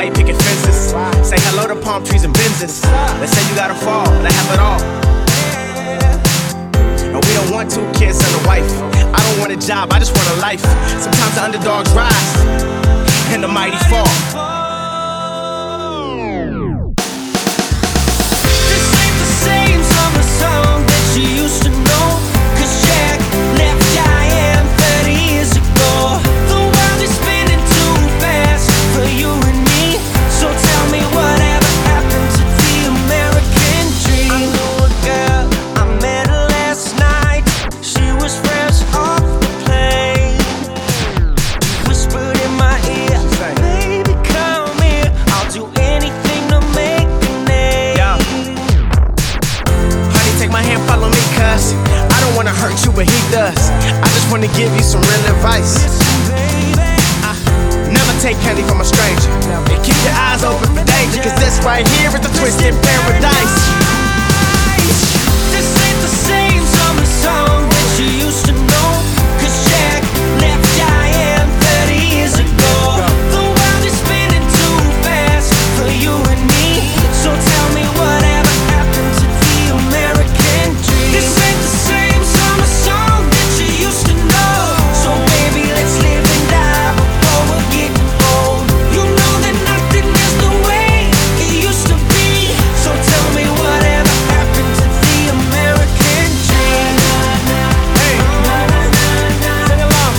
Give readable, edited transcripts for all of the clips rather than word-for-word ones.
why you picking fences. Say hello to palm trees and Benzes. They say you gotta fall, but I have it all. And we don't want 2 kids and a wife. I don't want a job, I just want a life. Sometimes the underdogs rise and the mighty fall. This ain't the same summer song that you used to know. 'Cause Jack left Diane 30 years ago. The world is spinning too fast for you and me. So tell me whatever happened to the American dream. I know a girl, I met her last night. She was fresh off the plane. Whispered in my ear, baby come here, I'll do anything to make a name. Yeah. Honey, take my hand, follow me, cuz I don't wanna hurt you, but he does. I just wanna give you some real advice. Never take candy from a stranger. And keep your eyes open for danger, 'cause this right here is the twisted paradise. This ain't the same summer song that you used to know. 'Cause Jack left Diane 30 years ago. The world is spinning too fast for you and me. So tell me whatever happened to the American dream. This ain't the same summer song that you used to know. So baby, let's live and die before we're getting old. You know that nothing is the way it used to be. So tell me whatever happened to the American dream. Hey, sing along.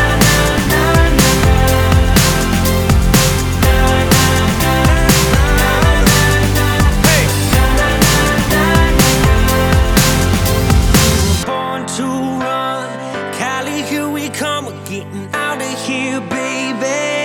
Hey, Born to run, Cali, here we come. We're getting out of here, baby.